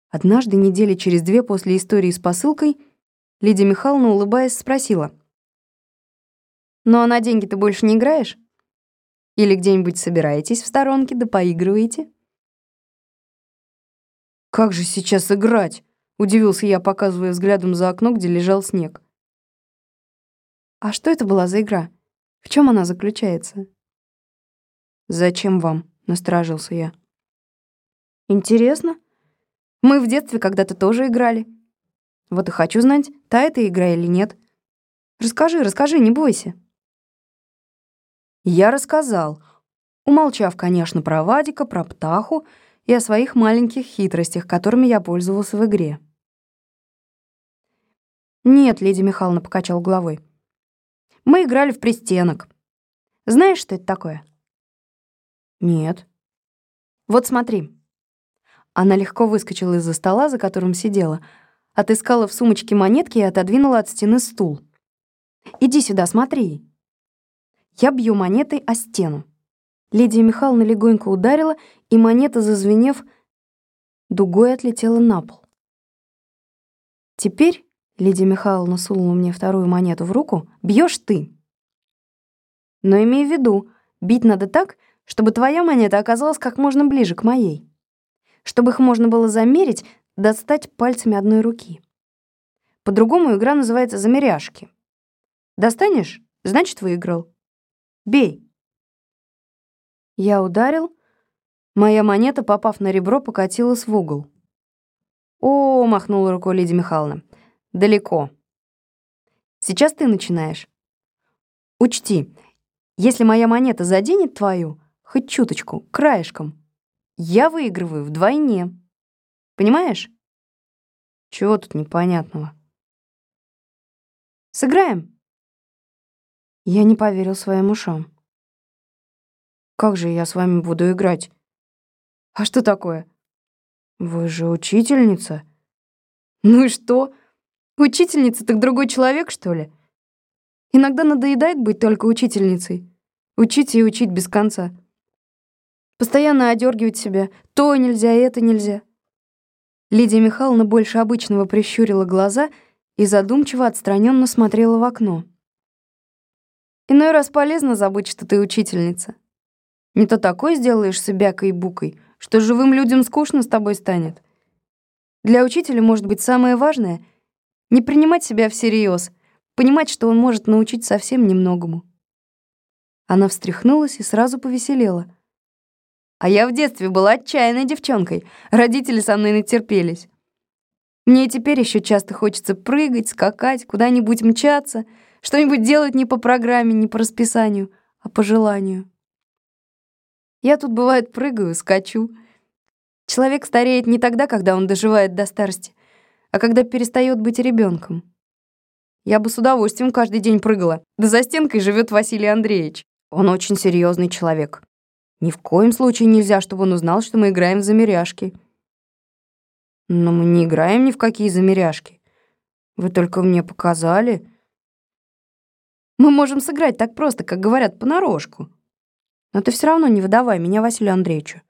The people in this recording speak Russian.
Однажды, недели через 2 после истории с посылкой, Лидия Михайловна, улыбаясь, спросила: «Ну а на деньги ты больше не играешь? Или где-нибудь собираетесь в сторонке да поигрываете?» «Как же сейчас играть?» — удивился я, показывая взглядом за окно, где лежал снег. «А что это была за игра? В чем она заключается?» «Зачем вам?» — насторожился я. «Интересно. Мы в детстве когда-то тоже играли. Вот и хочу знать, та это игра или нет. Расскажи, не бойся». Я рассказал, умолчав, конечно, про Вадика, про Птаху и о своих маленьких хитростях, которыми я пользовался в игре. «Нет», — Лидия Михайловна покачала головой. «Мы играли в пристенок. Знаешь, что это такое?» «Нет». «Вот смотри». Она легко выскочила из-за стола, за которым сидела, отыскала в сумочке монетки и отодвинула от стены стул. «Иди сюда, смотри». Я бью монетой о стену. Лидия Михайловна легонько ударила, и монета, зазвенев, дугой отлетела на пол. «Теперь», — Лидия Михайловна сунула мне вторую монету в руку, — «бьёшь ты. Но имей в виду, бить надо так, чтобы твоя монета оказалась как можно ближе к моей, чтобы их можно было замерить, достать пальцами одной руки. По-другому игра называется замеряшки. Достанешь — значит, выиграл. Бей». Я ударил. Моя монета, попав на ребро, покатилась в угол. «О», — махнула рукой Лидия Михайловна, — «далеко. Сейчас ты начинаешь. Учти, если моя монета заденет твою, хоть чуточку, краешком, я выигрываю вдвойне. Понимаешь?» «Чего тут непонятного?» «Сыграем?» Я не поверил своим ушам. «Как же я с вами буду играть? А что такое? Вы же учительница». «Ну и что? Учительница так другой человек, что ли? Иногда надоедает быть только учительницей. Учить и учить без конца. Постоянно одергивать себя. То нельзя, это нельзя». Лидия Михайловна больше обычного прищурила глаза и задумчиво отстраненно смотрела в окно. «Иной раз полезно забыть, что ты учительница. Не то такой сделаешься бякой-букой, что живым людям скучно с тобой станет. Для учителя может быть самое важное — не принимать себя всерьез, понимать, что он может научить совсем немногому». Она встряхнулась и сразу повеселела. «А я в детстве была отчаянной девчонкой, родители со мной натерпелись. Мне и теперь еще часто хочется прыгать, скакать, куда-нибудь мчаться, что-нибудь делать не по программе, не по расписанию, а по желанию. Я тут, бывает, прыгаю, скачу. Человек стареет не тогда, когда он доживает до старости, а когда перестает быть ребенком. Я бы с удовольствием каждый день прыгала. Да за стенкой живет Василий Андреевич. Он очень серьезный человек. Ни в коем случае нельзя, чтобы он узнал, что мы играем в замеряшки». «Но мы не играем ни в какие замеряшки. Вы только мне показали». «Мы можем сыграть так просто, как говорят, понарошку. Но ты все равно не выдавай меня Василию Андреевичу.